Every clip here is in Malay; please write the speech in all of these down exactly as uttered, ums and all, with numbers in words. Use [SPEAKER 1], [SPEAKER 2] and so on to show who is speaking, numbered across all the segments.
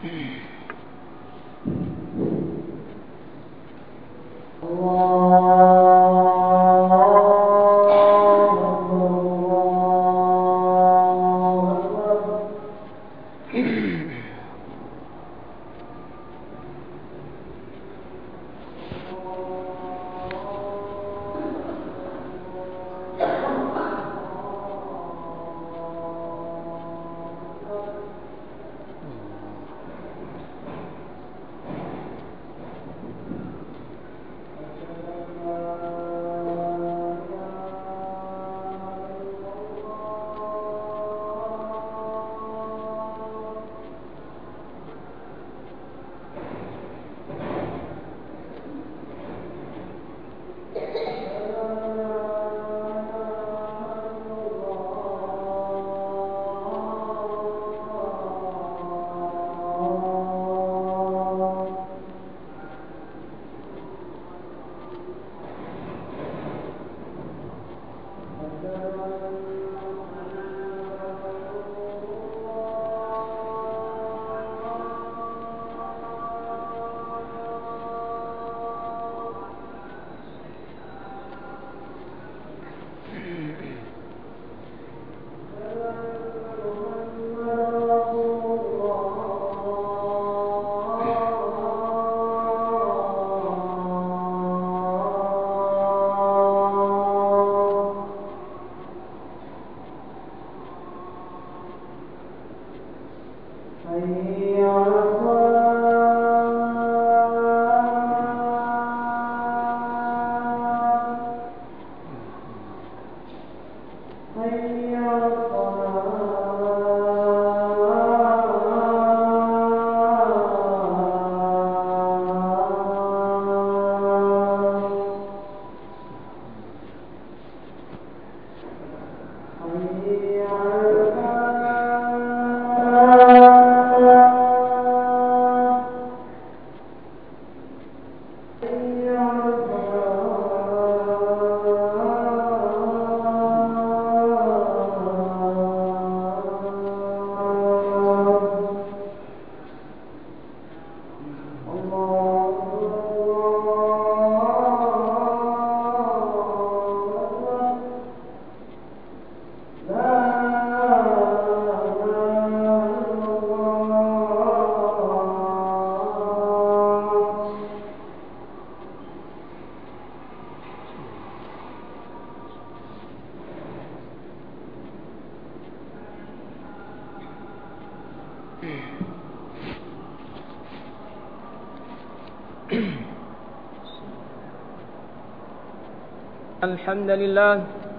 [SPEAKER 1] الحمد لله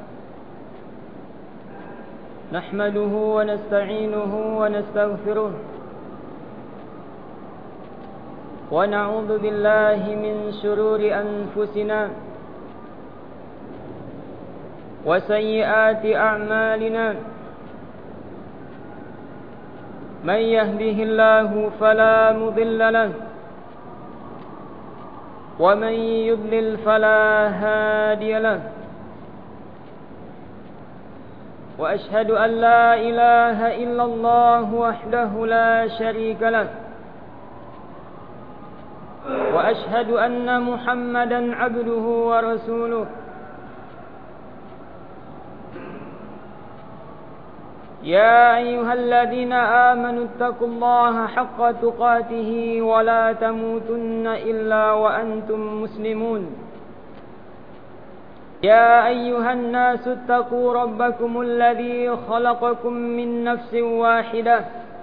[SPEAKER 1] نحمده ونستعينه ونستغفره ونعوذ بالله من شرور أنفسنا وسيئات أعمالنا من يهده الله فلا مضل له ومن يضلل فلا هادي له وأشهد أن لا إله إلا الله وحده لا شريك له وأشهد أن محمدا عبده ورسوله يا أيها الذين آمنوا اتقوا الله حق تقاته ولا تموتن إلا وأنتم مسلمون يا أيها الناس اتقوا ربكم الذي خلقكم من نفس واحدة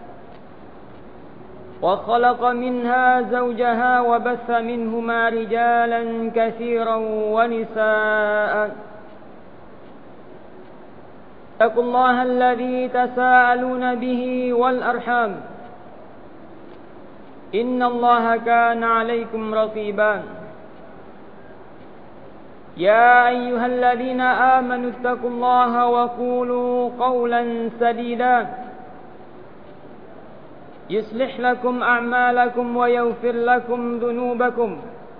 [SPEAKER 1] وخلق منها زوجها وبث منهما رجالا كثيرا ونساء اتقوا الله الذي تساءلون به والأرحام إن الله كان عليكم رقيبا يا أيها الذين آمنوا اتقوا الله وقولوا قولا سديدا يصلح لكم أعمالكم ويغفر لكم ذنوبكم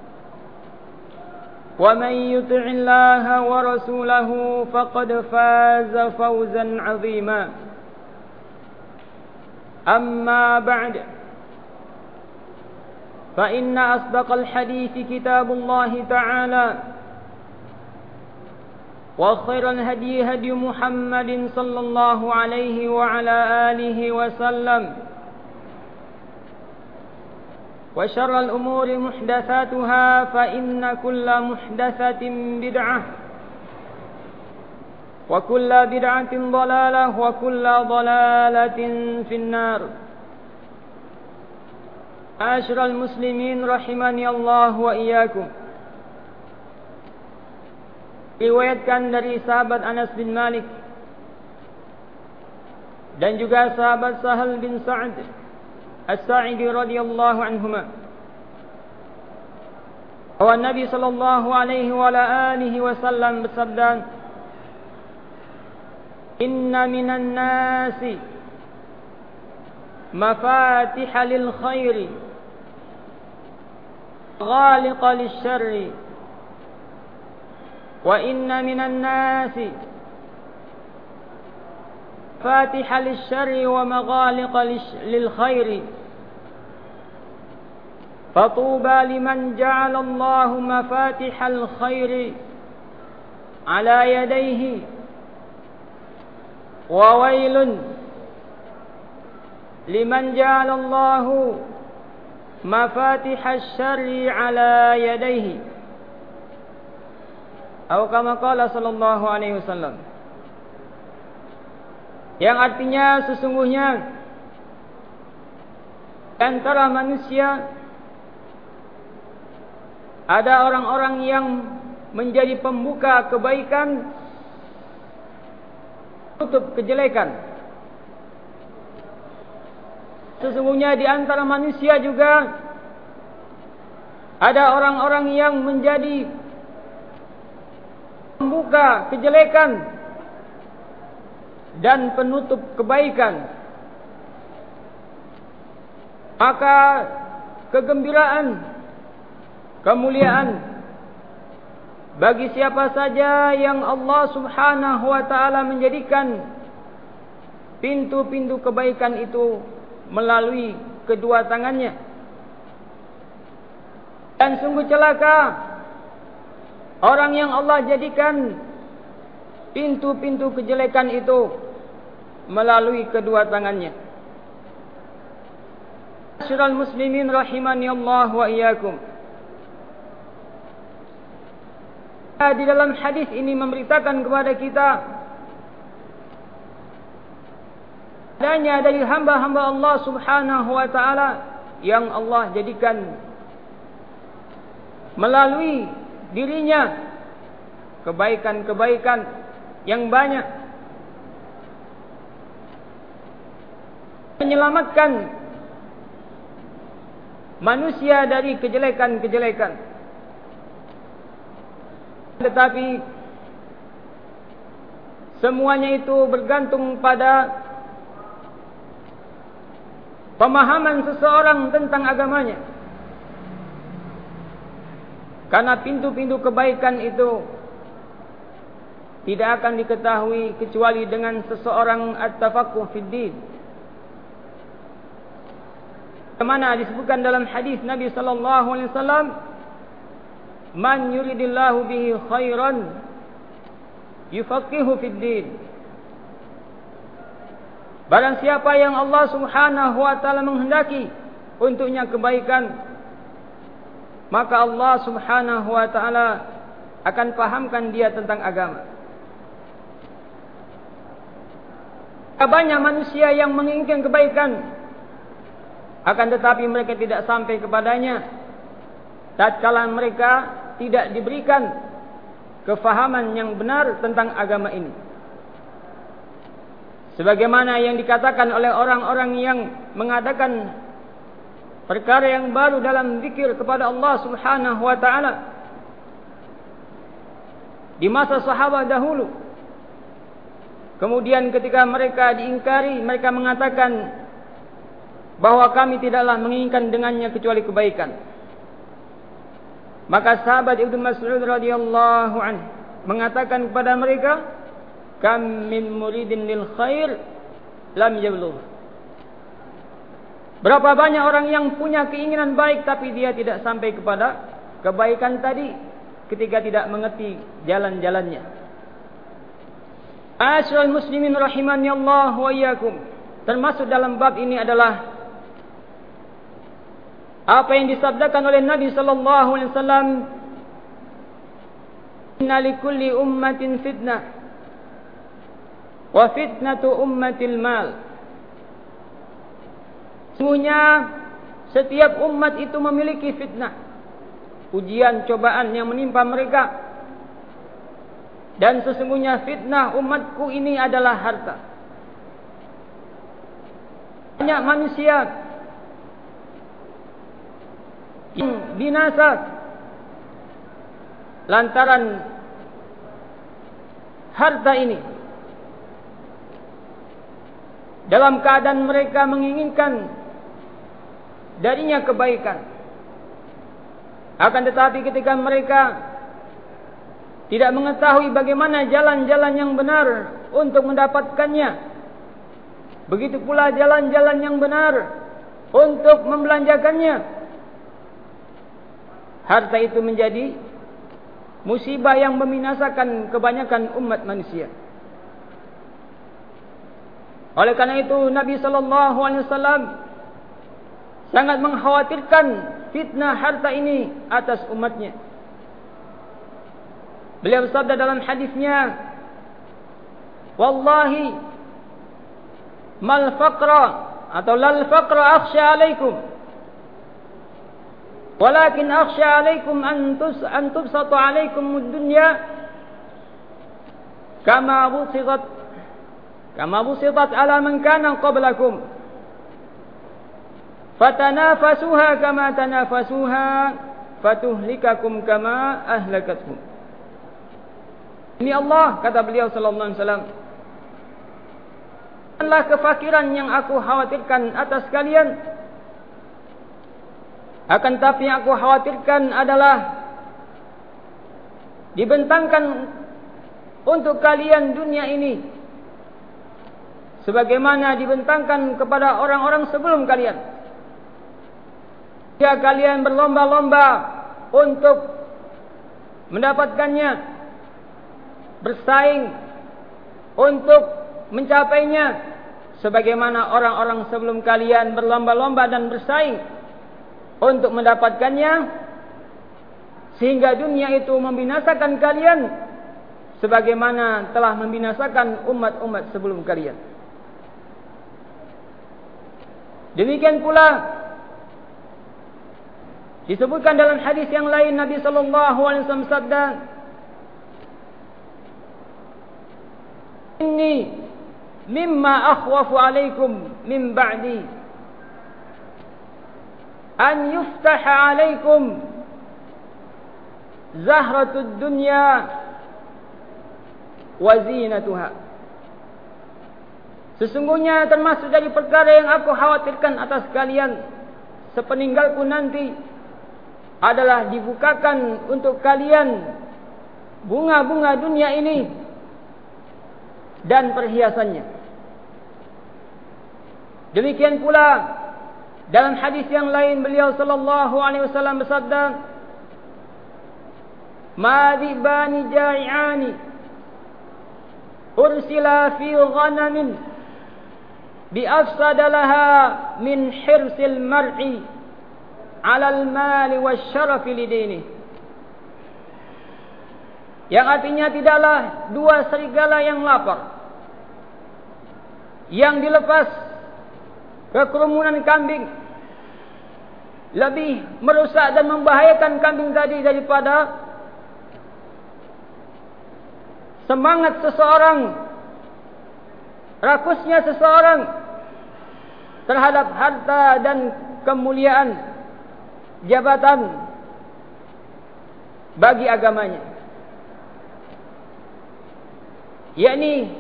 [SPEAKER 1] ومن يطع الله ورسوله فقد فاز فوزا عظيما أما بعد فإن أصدق الحديث كتاب الله تعالى وخير الهدي هدي محمد صلى الله عليه وعلى آله وسلم وشر الأمور محدثاتها فإن كل محدثة بدعة وكل بدعة ضلالة وكل ضلالة في النار. معاشر المسلمين rahimani Allah wa iyyakum. Riwayatkan dari sahabat Anas bin Malik dan juga sahabat Sahal bin Sa'ad As-Sa'idi radhiyallahu anhuma, bahwa Nabi sallallahu alaihi wa alihi wasallam bersabda, "Inna minan nasi mafatihal lil khairi ghaliqa lisyarri wa inna minan nasi fatiha lisyarri wa maghaliqa lil khairi fatuba liman ja'ala Allahu mafatihal khairi ala yadayhi wa wailun liman ja'ala Allahu mafatihasy syarri ala yadayhi." Atau kama qala sallallahu alaihi wasallam, yang artinya sesungguhnya antara manusia ada orang-orang yang menjadi pembuka kebaikan, tutup kejelekan. Sesungguhnya di antara manusia juga ada orang-orang yang menjadi pembuka kejelekan dan penutup kebaikan. Maka kegembiraan, kemuliaan bagi siapa saja yang Allah Subhanahu wa taala menjadikan pintu-pintu kebaikan itu melalui kedua tangannya. Dan sungguh celaka orang yang Allah jadikan pintu-pintu kejelekan itu melalui kedua tangannya. Ma'asyiral muslimin rahimani Allah wa iyyakum. Di dalam hadis ini memberitakan kepada kita adanya dari hamba-hamba Allah Subhanahu wa taala yang Allah jadikan melalui dirinya kebaikan-kebaikan yang banyak, menyelamatkan manusia dari kejelekan-kejelekan. Tetapi semuanya itu bergantung pada pemahaman seseorang tentang agamanya. Karena pintu-pintu kebaikan itu tidak akan diketahui kecuali dengan seseorang at-tafaqquh fid din. Kemana disebutkan dalam hadis Nabi sallallahu alaihi wasallam, "Man yuridillahu bihi khairan yufaqihu fid din." Barang siapa yang Allah Subhanahu wa taala menghendaki untuknya kebaikan, maka Allah Subhanahu wa taala akan pahamkan dia tentang agama. Banyak manusia yang menginginkan kebaikan, akan tetapi mereka tidak sampai kepadanya tatkala mereka tidak diberikan kefahaman yang benar tentang agama ini. Sebagaimana yang dikatakan oleh orang-orang yang mengadakan perkara yang baru dalam zikir kepada Allah Subhanahu wa taala di masa sahabat dahulu. Kemudian ketika mereka diingkari, mereka mengatakan bahwa kami tidaklah menginginkan dengannya kecuali kebaikan. Maka sahabat Ibnu Mas'ud radhiyallahu anhu mengatakan kepada mereka, "Kam min muridin lil khair lam yablugh." Berapa banyak orang yang punya keinginan baik tapi dia tidak sampai kepada kebaikan tadi ketika tidak mengerti jalan-jalannya. Asyrul muslimin rahimani Allah wa iyyakum. Termasuk dalam bab ini adalah apa yang disabdakan oleh Nabi sallallahu alaihi wasallam, inna likulli ummatin fitnah wa fitnatu ummatil mal. Sesungguhnya setiap umat itu memiliki fitnah, ujian, cobaan yang menimpa mereka. Dan sesungguhnya fitnah umatku ini adalah harta. Banyak manusia yang binasa lantaran harta ini, dalam keadaan mereka menginginkan darinya kebaikan. Akan tetapi ketika mereka tidak mengetahui bagaimana jalan-jalan yang benar untuk mendapatkannya, begitu pula jalan-jalan yang benar untuk membelanjakannya, harta itu menjadi musibah yang membinasakan kebanyakan umat manusia. Oleh karena itu Nabi sallallahu alaihi wasallam sangat mengkhawatirkan fitnah harta ini atas umatnya. Beliau bersabda dalam hadisnya, wallahi mal faqra atau lal faqra akhsha alaikum, walakin akhsha alaikum an tus an tubsata alaikum ad-dunya kama busitat kama busitat ala man kana qablakum fatanafasuha kama tanafasuha fatuhlikakum kama ahlakatkum. Ini Allah, kata beliau sallallahu alaihi wasallam, adalah kefakiran yang aku khawatirkan atas kalian. Akan tapi yang aku khawatirkan adalah dibentangkan untuk kalian dunia ini sebagaimana dibentangkan kepada orang-orang sebelum kalian. Jika kalian berlomba-lomba untuk mendapatkannya, bersaing untuk mencapainya, sebagaimana orang-orang sebelum kalian berlomba-lomba dan bersaing untuk mendapatkannya, sehingga dunia itu membinasakan kalian sebagaimana telah membinasakan umat-umat sebelum kalian. Demikian pula disebutkan dalam hadis yang lain, Nabi sallallahu alaihi wasallam sabda, inni mimma akhwafu alaikum min ba'di an yuftaha alaikum zahratud dunya wa zinatuha. Sesungguhnya termasuk dari perkara yang aku khawatirkan atas kalian sepeninggalku nanti adalah dibukakan untuk kalian bunga-bunga dunia ini dan perhiasannya. Demikian pula dalam hadis yang lain beliau sallallahu alaihi wasallam bersabda, ma dhibani ja'iani ursila fi ghanamin bi afsada laha min hirsil mar'i alal mali wasyarafi lidini. Yang artinya tidaklah dua serigala yang lapar yang dilepas ke kerumunan kambing lebih merusak dan membahayakan kambing tadi daripada semangat seseorang, rakusnya seseorang terhadap harta dan kemuliaan jabatan bagi agamanya, yakni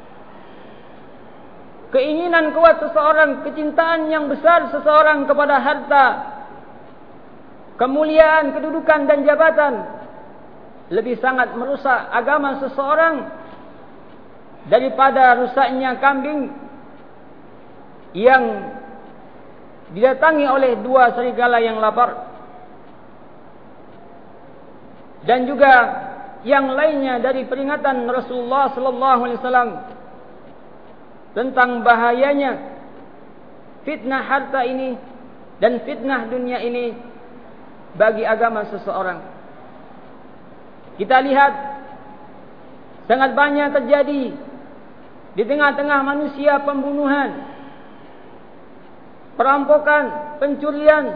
[SPEAKER 1] keinginan kuat seseorang, kecintaan yang besar seseorang kepada harta, kemuliaan, kedudukan dan jabatan lebih sangat merusak agama seseorang daripada rusaknya kambing yang didatangi oleh dua serigala yang lapar. Dan juga yang lainnya dari peringatan Rasulullah sallallahu alaihi wasallam tentang bahayanya fitnah harta ini dan fitnah dunia ini bagi agama seseorang. Kita lihat sangat banyak terjadi di tengah-tengah manusia pembunuhan, perampokan, pencurian,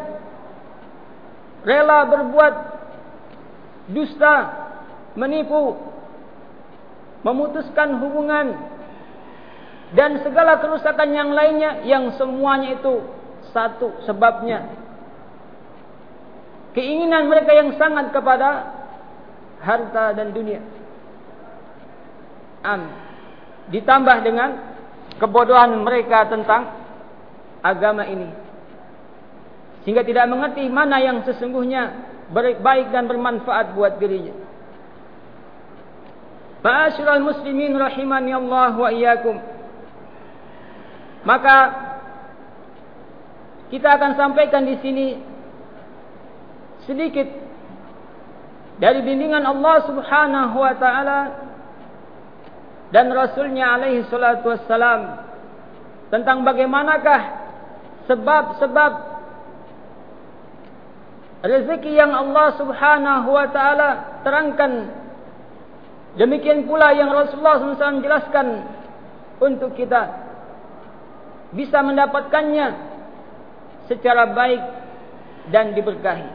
[SPEAKER 1] rela berbuat dusta, menipu, memutuskan hubungan, dan segala kerusakan yang lainnya, yang semuanya itu satu sebabnya keinginan mereka yang sangat kepada harta dan dunia. Am. Ditambah dengan kebodohan mereka tentang agama ini, sehingga tidak mengerti mana yang sesungguhnya baik dan bermanfaat buat dirinya. Ma'asyiral muslimin rahimani Allah wa iyyakum. Maka kita akan sampaikan di sini sedikit dari bimbingan Allah Subhanahu wa taala dan Rasulnya alaihi salatu wassalam tentang bagaimanakah sebab-sebab rezeki yang Allah Subhanahu wa taala terangkan. Demikian pula yang Rasulullah sallallahu alaihi wasallam jelaskan untuk kita bisa mendapatkannya secara baik dan diberkahi.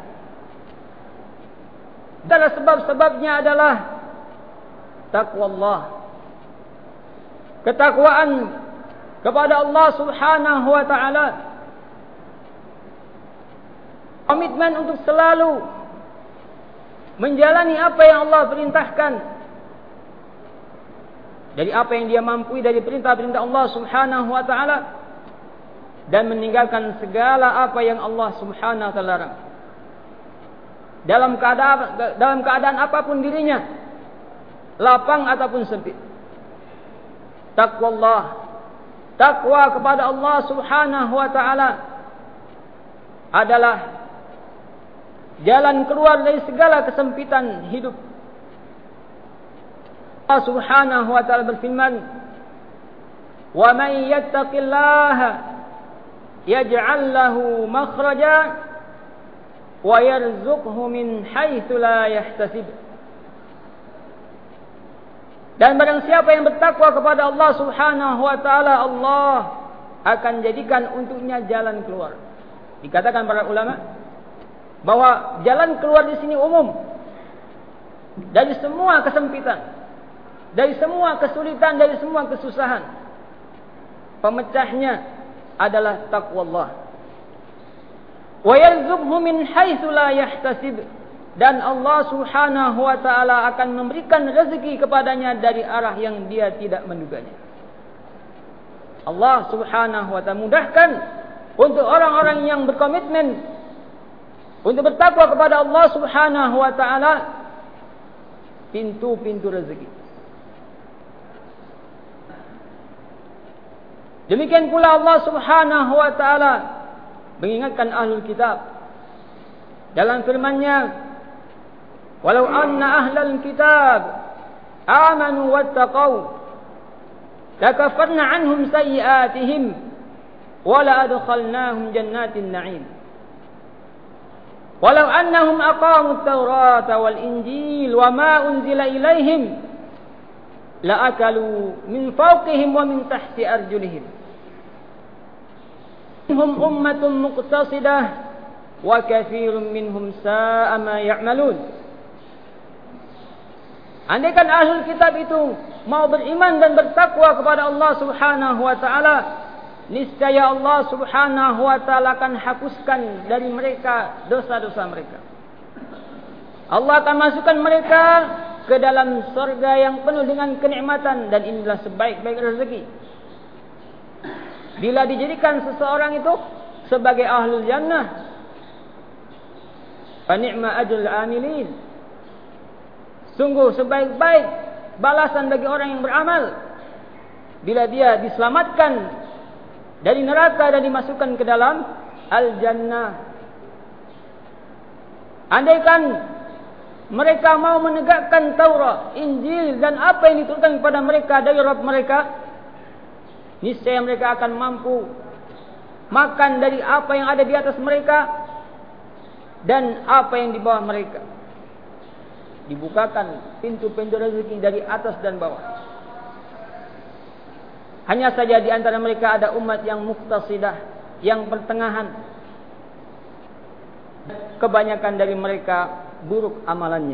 [SPEAKER 1] Antara sebab-sebabnya adalah takwa Allah, ketakwaan kepada Allah Subhanahu wa taala, komitmen untuk selalu menjalani apa yang Allah perintahkan dari apa yang dia mampu dari perintah-perintah Allah Subhanahu wa taala, dan meninggalkan segala apa yang Allah Subhanahu wa taala larang. Dalam keadaan dalam keadaan apapun dirinya, lapang ataupun sempit. Takwa Allah, takwa kepada Allah Subhanahu wa taala adalah jalan keluar dari segala kesempitan hidup. Allah Subhanahu wa taala berfirman, "Wa may yattaqillaha yaj'al lahu makhraja wa yarzuqhu min haitsu la yahtasib." Dan barang siapa yang bertakwa kepada Allah Subhanahu wa taala, Allah akan jadikan untuknya jalan keluar. Dikatakan para ulama bahwa jalan keluar di sini umum dari semua kesempitan, dari semua kesulitan, dari semua kesusahan. Pemecahnya adalah takwa Allah. Wa yarzuqhu min haitsu la yahtasib, dan Allah Subhanahu wa taala akan memberikan rezeki kepadanya dari arah yang dia tidak menduganya. Allah Subhanahu wa taala mudahkan untuk orang-orang yang berkomitmen untuk bertakwa kepada Allah Subhanahu wa taala pintu-pintu rezeki. Demikian pula Allah Subhanahu wa taala mengingatkan ahlul kitab dalam firman-Nya, "Walau anna ahlal kitab amanu wattaqau lakafarna anhum sayyi'atihim wa la adkhalnahum jannatin na'im. Walau annahum aqamut tawrata wal injil wa ma unzila ilaihim la akalu min fawqihim wa min tahti arjulihim. Hum ummatun muqtasidah wa katsirun minhum sa'a ma ya'malun." Andaikan ahlul kitab itu mau beriman dan bertakwa kepada Allah Subhanahu wa taala, niscaya Allah Subhanahu wa taala akan hapuskan dari mereka dosa-dosa mereka. Allah akan masukkan mereka ke dalam surga yang penuh dengan kenikmatan, dan inilah sebaik-baik rezeki. Bila dijadikan seseorang itu sebagai ahlul jannah, fa ni'ma ajrul amilin. Sungguh sebaik-baik balasan bagi orang yang beramal bila dia diselamatkan dari neraka dan dimasukkan ke dalam al-jannah. Andaikan mereka mau menegakkan Taurat, Injil dan apa yang diturunkan kepada mereka dari Rabb mereka, niscaya mereka akan mampu makan dari apa yang ada di atas mereka dan apa yang di bawah mereka. Dibukakan pintu-pintu rezeki dari atas dan bawah. Hanya saja di antara mereka ada umat yang muqtasidah, yang pertengahan. Kebanyakan dari mereka buruk amalannya.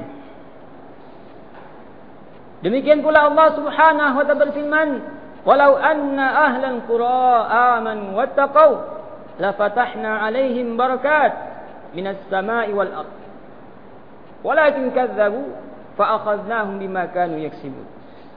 [SPEAKER 1] Demikian pula Allah Subhanahu wa ta'ala berfirman, "Walau anna ahlal qura amanu wattaqau la fatahna 'alaihim barakat minas sama'i wal ardh. Walakin kadzabu fa akhadnahum bima kanu yaksibun."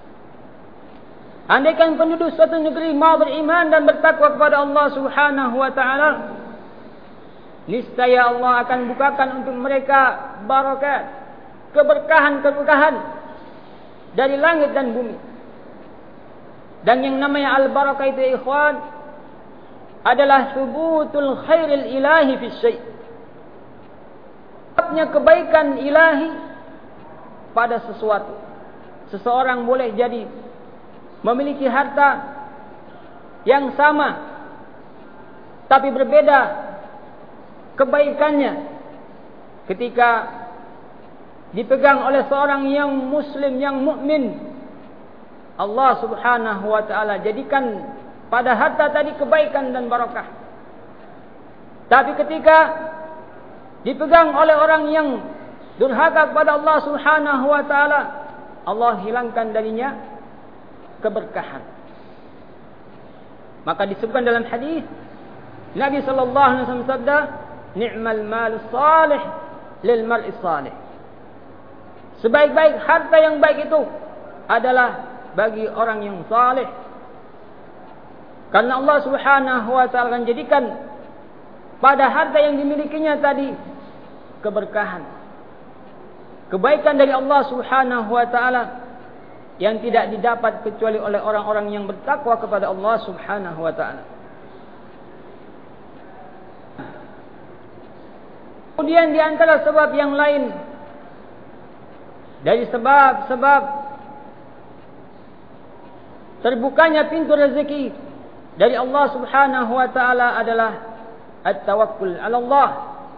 [SPEAKER 1] Andaikan penduduk suatu negeri mau beriman dan bertakwa kepada Allah Subhanahu wa ta'ala, niscaya Allah akan bukakan untuk mereka barakat, keberkahan-keberkahan dari langit dan bumi. Dan yang namanya al-barakah itu ikhwan adalah thubutul khairil ilahi fi syai'. Sebabnya kebaikan ilahi pada sesuatu. Seseorang boleh jadi memiliki harta yang sama tapi berbeda kebaikannya ketika dipegang oleh seorang yang muslim, yang mukmin. Allah Subhanahu wa ta'ala jadikan pada harta tadi kebaikan dan barakah. Tapi ketika dipegang oleh orang yang durhaka kepada Allah Subhanahu wa ta'ala, Allah hilangkan darinya keberkahan. Maka disebutkan dalam hadis Nabi sallallahu alaihi wasallam sabda, "Ni'mal mal salih lil mar'i salih." Sebaik-baik harta yang baik itu adalah bagi orang yang saleh. Karena Allah Subhanahu wa ta'ala akan jadikan pada harta yang dimilikinya tadi keberkahan, kebaikan dari Allah Subhanahu wa ta'ala yang tidak didapat kecuali oleh orang-orang yang bertakwa kepada Allah Subhanahu wa ta'ala. Kemudian di antara sebab yang lain dari sebab-sebab terbukanya pintu rezeki dari Allah Subhanahu wa ta'ala adalah at-tawakkul 'ala Allah.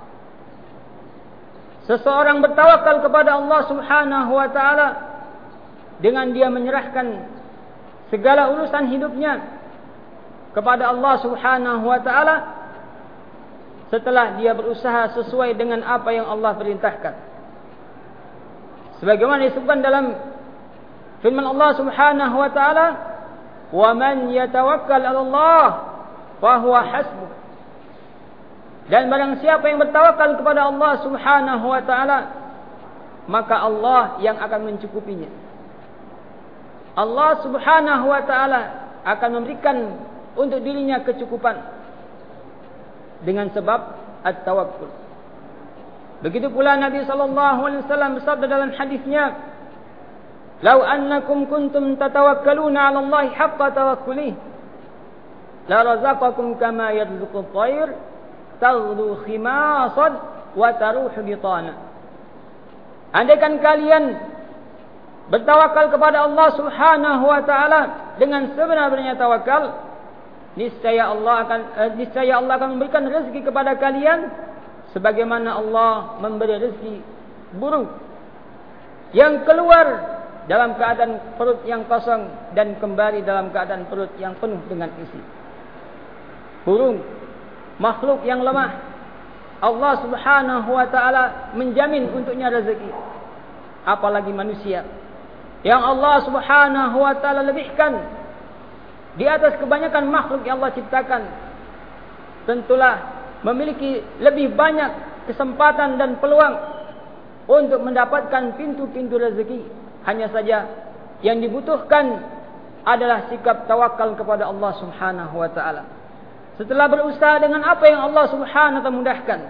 [SPEAKER 1] Seseorang bertawakal kepada Allah Subhanahu wa ta'ala dengan dia menyerahkan segala urusan hidupnya kepada Allah Subhanahu wa ta'ala setelah dia berusaha sesuai dengan apa yang Allah perintahkan. Sebagaimana disebutkan dalam firman Allah Subhanahu wa ta'ala, "Wa man yatawakkal 'ala Allah fa huwa hasbuh." Dan barang siapa yang bertawakal kepada Allah Subhanahu wa ta'ala, maka Allah yang akan mencukupinya. Allah Subhanahu wa ta'ala akan memberikan untuk dirinya kecukupan dengan sebab at-tawakkul. Begitu pula Nabi sallallahu alaihi wasallam bersabda dalam hadisnya, "Lau annakum kuntum tatawakkaluna 'ala Allah haqqa tawakkulih, la razaqakum kama yarzuqu at-tayr taghdu khimasan wa taruhu bitana." Andaikan kalian bertawakal kepada Allah Subhanahu wa ta'ala dengan sebenar-benarnya tawakal, niscaya Allah akan eh, niscaya Allah akan memberikan rezeki kepada kalian sebagaimana Allah memberi rezeki burung yang keluar dalam keadaan perut yang kosong dan kembali dalam keadaan perut yang penuh dengan isi. Burung, makhluk yang lemah, Allah Subhanahu wa ta'ala menjamin untuknya rezeki. Apalagi manusia yang Allah Subhanahu wa ta'ala lebihkan di atas kebanyakan makhluk yang Allah ciptakan, tentulah memiliki lebih banyak kesempatan dan peluang untuk mendapatkan pintu-pintu rezeki. Hanya saja yang dibutuhkan adalah sikap tawakal kepada Allah Subhanahu wa ta'ala. Setelah berusaha dengan apa yang Allah Subhanahu wa ta'ala mudahkan.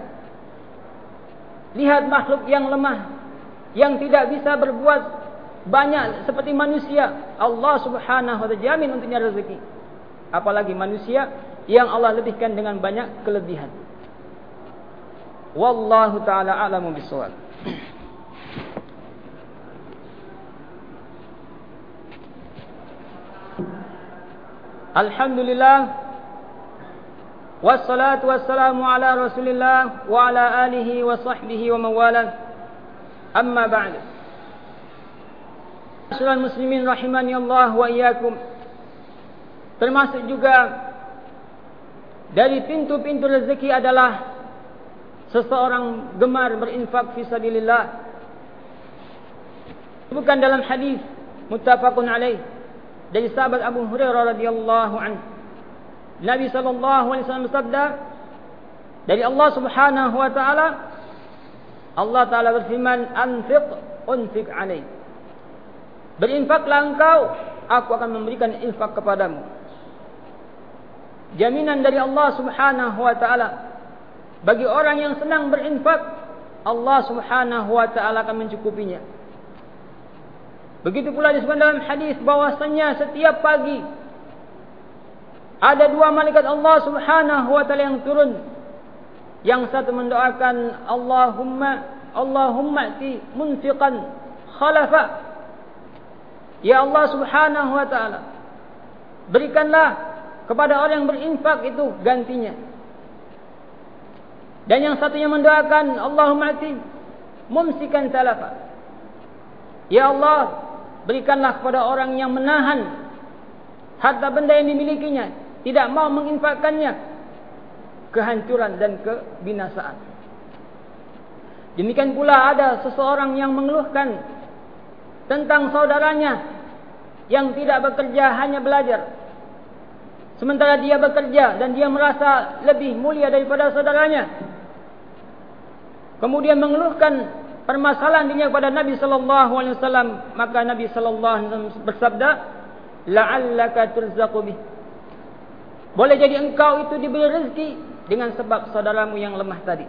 [SPEAKER 1] Lihat makhluk yang lemah, yang tidak bisa berbuat banyak seperti manusia, Allah Subhanahu wa ta'ala jamin untuknya rezeki. Apalagi manusia yang Allah lebihkan dengan banyak kelebihan. Wallahu ta'ala a'lamu bis-shawab. Alhamdulillah, wassalatu wassalamu ala Rasulillah wa ala alihi wa sahbihi wa mawalah. Amma ba'd. Saudara muslimin rahimani Allah wa iyyakum. Termasuk juga dari pintu-pintu rezeki adalah seseorang gemar berinfak fi sabilillah. Bukan dalam hadis muttafaqun alaih dari sahabat Abu Hurairah radhiyallahu anhu, Nabi sallallahu alaihi wasallam bersabda, dari Allah Subhanahu wa taala, Allah taala berfirman, "Anfiq unfiq alaik." Berinfaklah engkau, aku akan memberikan infak kepadamu. Jaminan dari Allah Subhanahu wa taala bagi orang yang senang berinfak, Allah Subhanahu wa taala akan mencukupinya. Begitu pula disebutkan dalam hadis bahwasanya setiap pagi ada dua malaikat Allah Subhanahu wa taala yang turun. Yang satu mendoakan, Allahumma Allahumma ti munfiqan khalafa. Ya Allah Subhanahu wa taala, berikanlah kepada orang yang berinfak itu gantinya. Dan yang satunya mendoakan, Allahumma ti mumsikan talafa. Ya Allah, berikanlah kepada orang yang menahan harta benda yang dimilikinya, tidak mau menginfakkannya, kehancuran dan kebinasaan. Demikian pula ada seseorang yang mengeluhkan tentang saudaranya yang tidak bekerja, hanya belajar. Sementara dia bekerja dan dia merasa lebih mulia daripada saudaranya. Kemudian mengeluhkan permasalahan dirinya kepada Nabi sallallahu alaihi wasallam, maka Nabi sallallahu alaihi wasallam bersabda, la'allaka turzaqu bih. Boleh jadi engkau itu diberi rezeki dengan sebab saudaramu yang lemah tadi.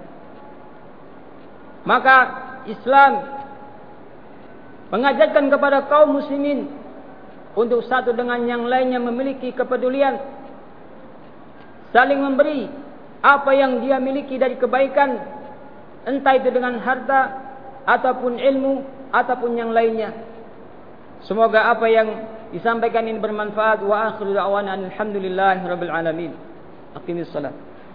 [SPEAKER 1] Maka Islam mengajarkan kepada kaum muslimin untuk satu dengan yang lainnya memiliki kepedulian, saling memberi apa yang dia miliki dari kebaikan, entah itu dengan harta ataupun ilmu ataupun yang lainnya. Semoga apa yang disampaikan ini bermanfaat. Wa akhiru da'wana alhamdulillahirabbil alamin. Aqimis shalah.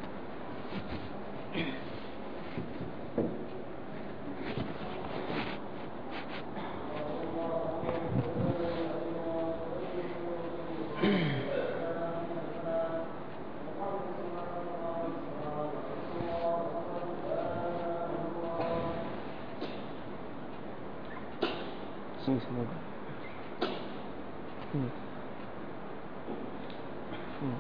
[SPEAKER 1] Semoga. Hmm. Hmm.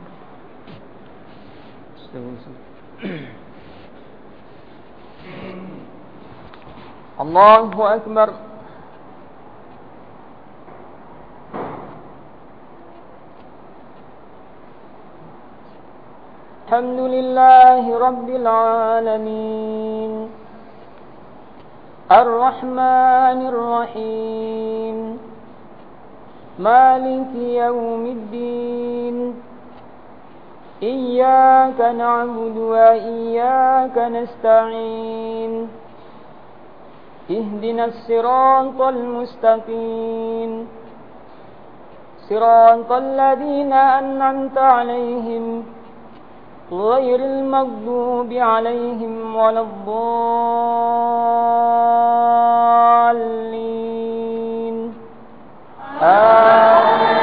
[SPEAKER 1] Allahu Akbar. Alhamdulillahi Rabbil Alamin, Ar-Rahmanir Rahim, Maliki Yawmiddin. Iyyaka na'budu wa iyyaka nasta'in. Ihdinas siratal mustaqim, siratal ladzina an'amta 'alaihim, ghairil maghdubi 'alaihim waladdallin. Amin.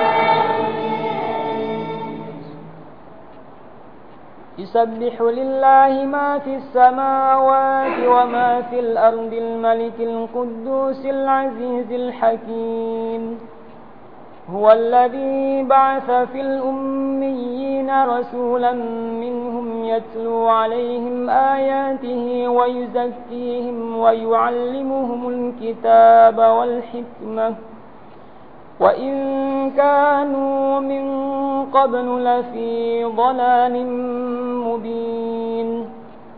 [SPEAKER 1] Yusabbihu lillahi ma fis samawati wa ma fil ardil malikil quddusil azizil hakim. Huwa alladhi ba'atha fil ummiyina rasulan minhum yatlu 'alaihim ayatihi wa yuzakkihim wa yu'allimuhumul kitaba wal hikmah. Wa in kanu min qablu lafi dhalalin mubin.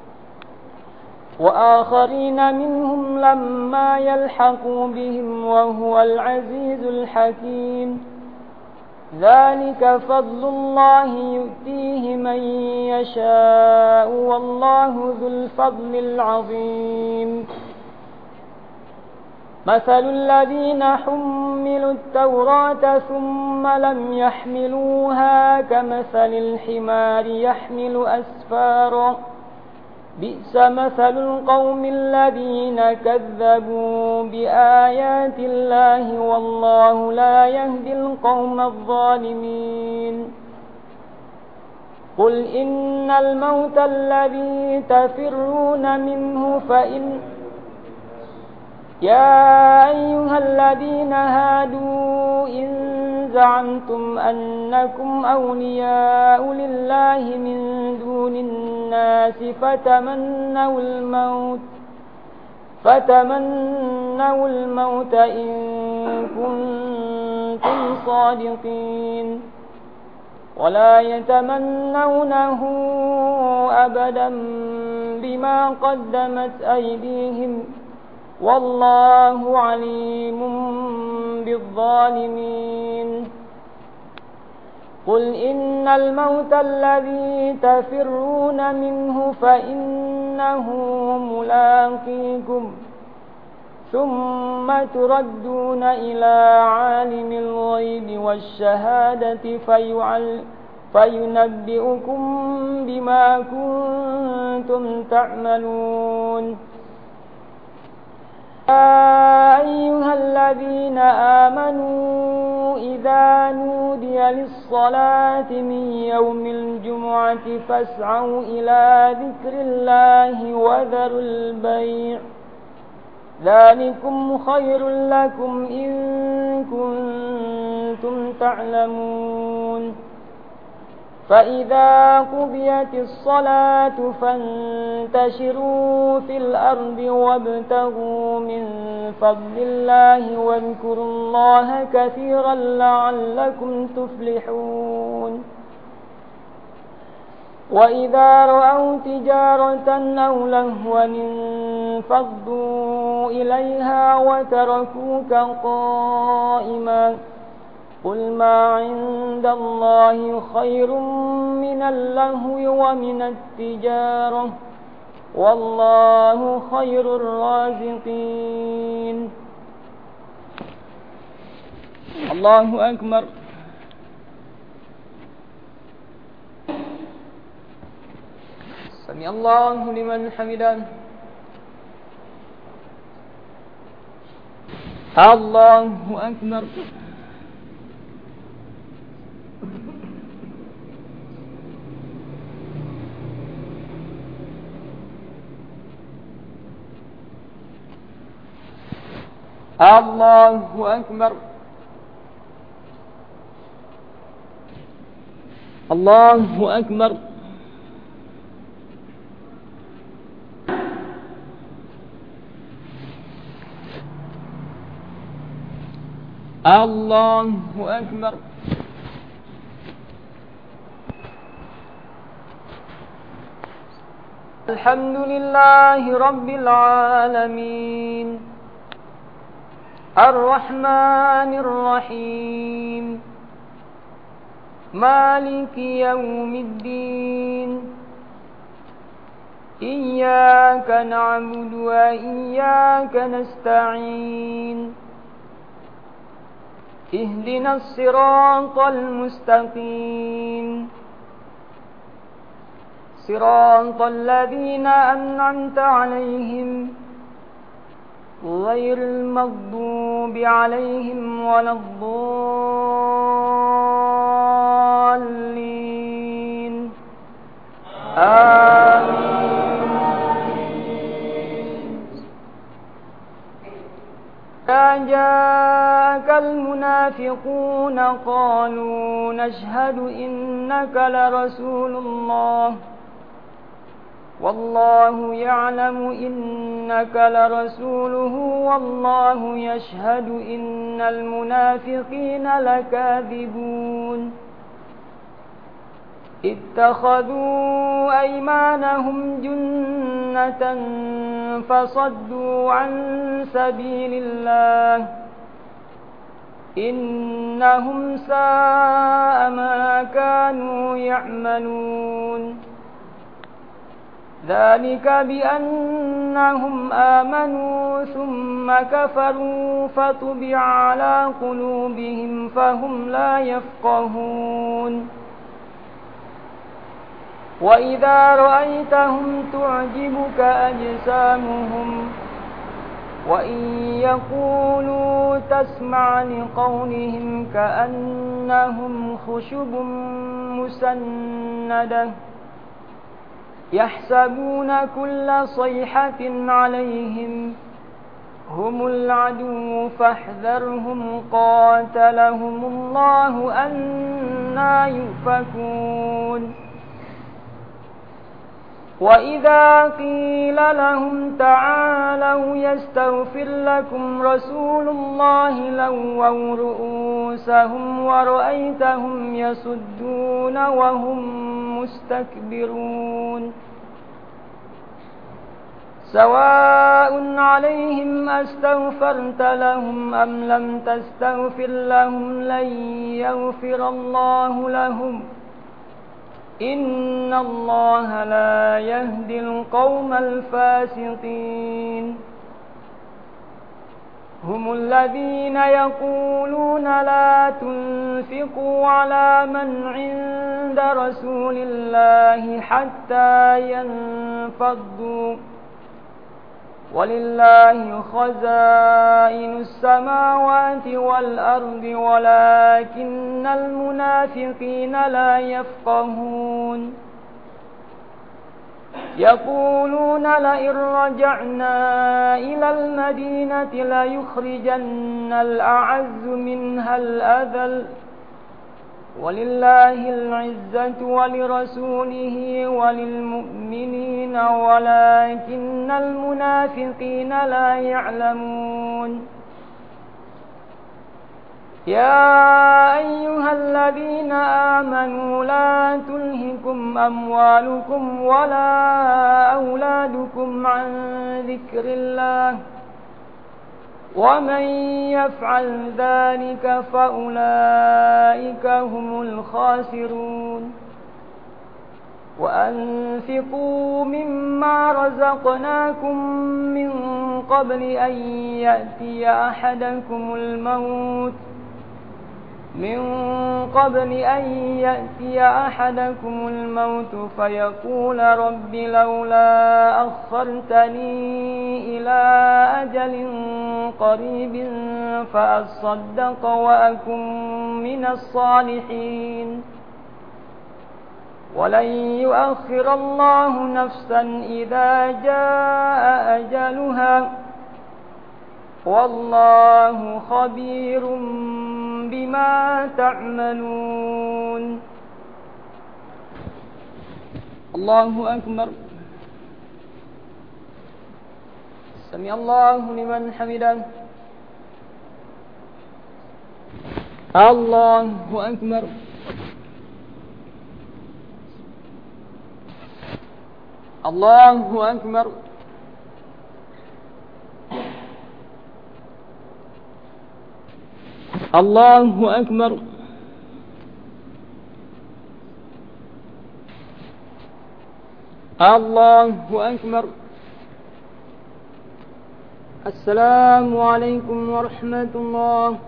[SPEAKER 1] Wa akharina minhum lamma yalhaqu bihim wa huwal azizul hakim. Dzalika fadlullahi yu'tihi man
[SPEAKER 2] يشاء والله ذو الفضل العظيم مثل الذين حملوا التوراة ثم لم يحملوها كمثل الحمار يحمل أسفارا بئس مثل القوم الذين كذبوا بآيات الله والله لا يهدي القوم الظالمين قل إن الموت الذي تفرون منه فإن يا أيها الذين هادوا إن زعمتم أنكم أولياء لله من دون الناس فتمنوا الموت فتمنوا الموت إن كنتم صادقين ولا يتمنونه أبدا بما قدمت أيديهم والله عليم بالظالمين قل إن الموت الذي تفرون منه فإنه ملاقيكم ثم تردون إلى عالم الغيب والشهادة فيعل فينبئكم بما كنتم تعملون يا أيها الذين آمنوا إذا نودي للصلاة من يوم الجمعة فاسعوا إلى ذكر الله وذروا البيع ذلكم خير لكم إن كنتم تعلمون فإذا قضيت الصلاة فانتشروا في الأرض وابتغوا من فضل الله واذكروا الله كثيرا لعلكم تفلحون وإذا رأوا تجارة أو لهوا انفضوا إليها وتركوك قائما قل ما عند الله خير من اللهو ومن التجارة والله خير الرازقين الله أكبر سمع الله لمن حمده الله أكبر الله أكبر الله أكبر الله أكبر الحمد لله رب العالمين الرحمن الرحيم مالك يوم الدين إياك نعبد وإياك نستعين اهدنا الصراط المستقيم صراط الذين أنعمت عليهم غير المغضوب عليهم ولا الضالين آمين إذا جاءك المنافقون قالوا نشهد إنك لرسول الله والله يعلم إنك لرسوله والله يشهد إن المنافقين لكاذبون اتخذوا أيمانهم جنة فصدوا عن سبيل الله إنهم ساء ما كانوا يعملون ذلك بأنهم آمنوا ثم كفروا فطبع على قلوبهم فهم لا يفقهون وإذا رأيتهم تعجبك أجسامهم وإن يقولوا تسمع لقولهم كأنهم خشب مسندة يحسبون كل صيحة عليهم هم العدو فاحذرهم قاتلهم الله أنى يؤفكون وإذا قيل لهم تعالوا يستغفر لكم رسول الله لووا رؤوسهم ورأيتهم يصدون وهم مستكبرون سواء عليهم أستغفرت لهم أم لم تستغفر لهم لن يغفر الله لهم إن الله لا يهدي القوم الفاسقين هم الذين يقولون لا تنفقوا على من عند رسول الله حتى ينفضوا ولله خزائن السماوات والأرض ولكن المنافقين لا يفقهون يقولون لئن رجعنا إلى المدينة ليخرجن الأعز منها الأذل ولله العزة ولرسوله وللمؤمنين ولكن المنافقين لا يعلمون يا أيها الذين آمنوا لا تلهكم أموالكم ولا أولادكم عن ذكر الله ومن يفعل ذلك فأولئك هم الخاسرون وأنفقوا مما رزقناكم من قبل أن يأتي أحدكم الموت من قبل أن يأتي أحدكم الموت فيقول رب لولا أخرتني إلى أجل قريب فأصدق وأكن من الصالحين ولن يؤخر الله نفسا إذا جاء أجلها والله خبير بما تعملون الله أكبر سمع الله لمن حمده الله أكبر الله أكبر الله أكبر الله أكبر السلام عليكم ورحمة الله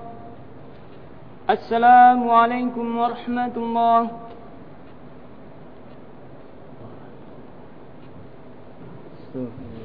[SPEAKER 2] السلام عليكم ورحمة الله
[SPEAKER 1] Tuh.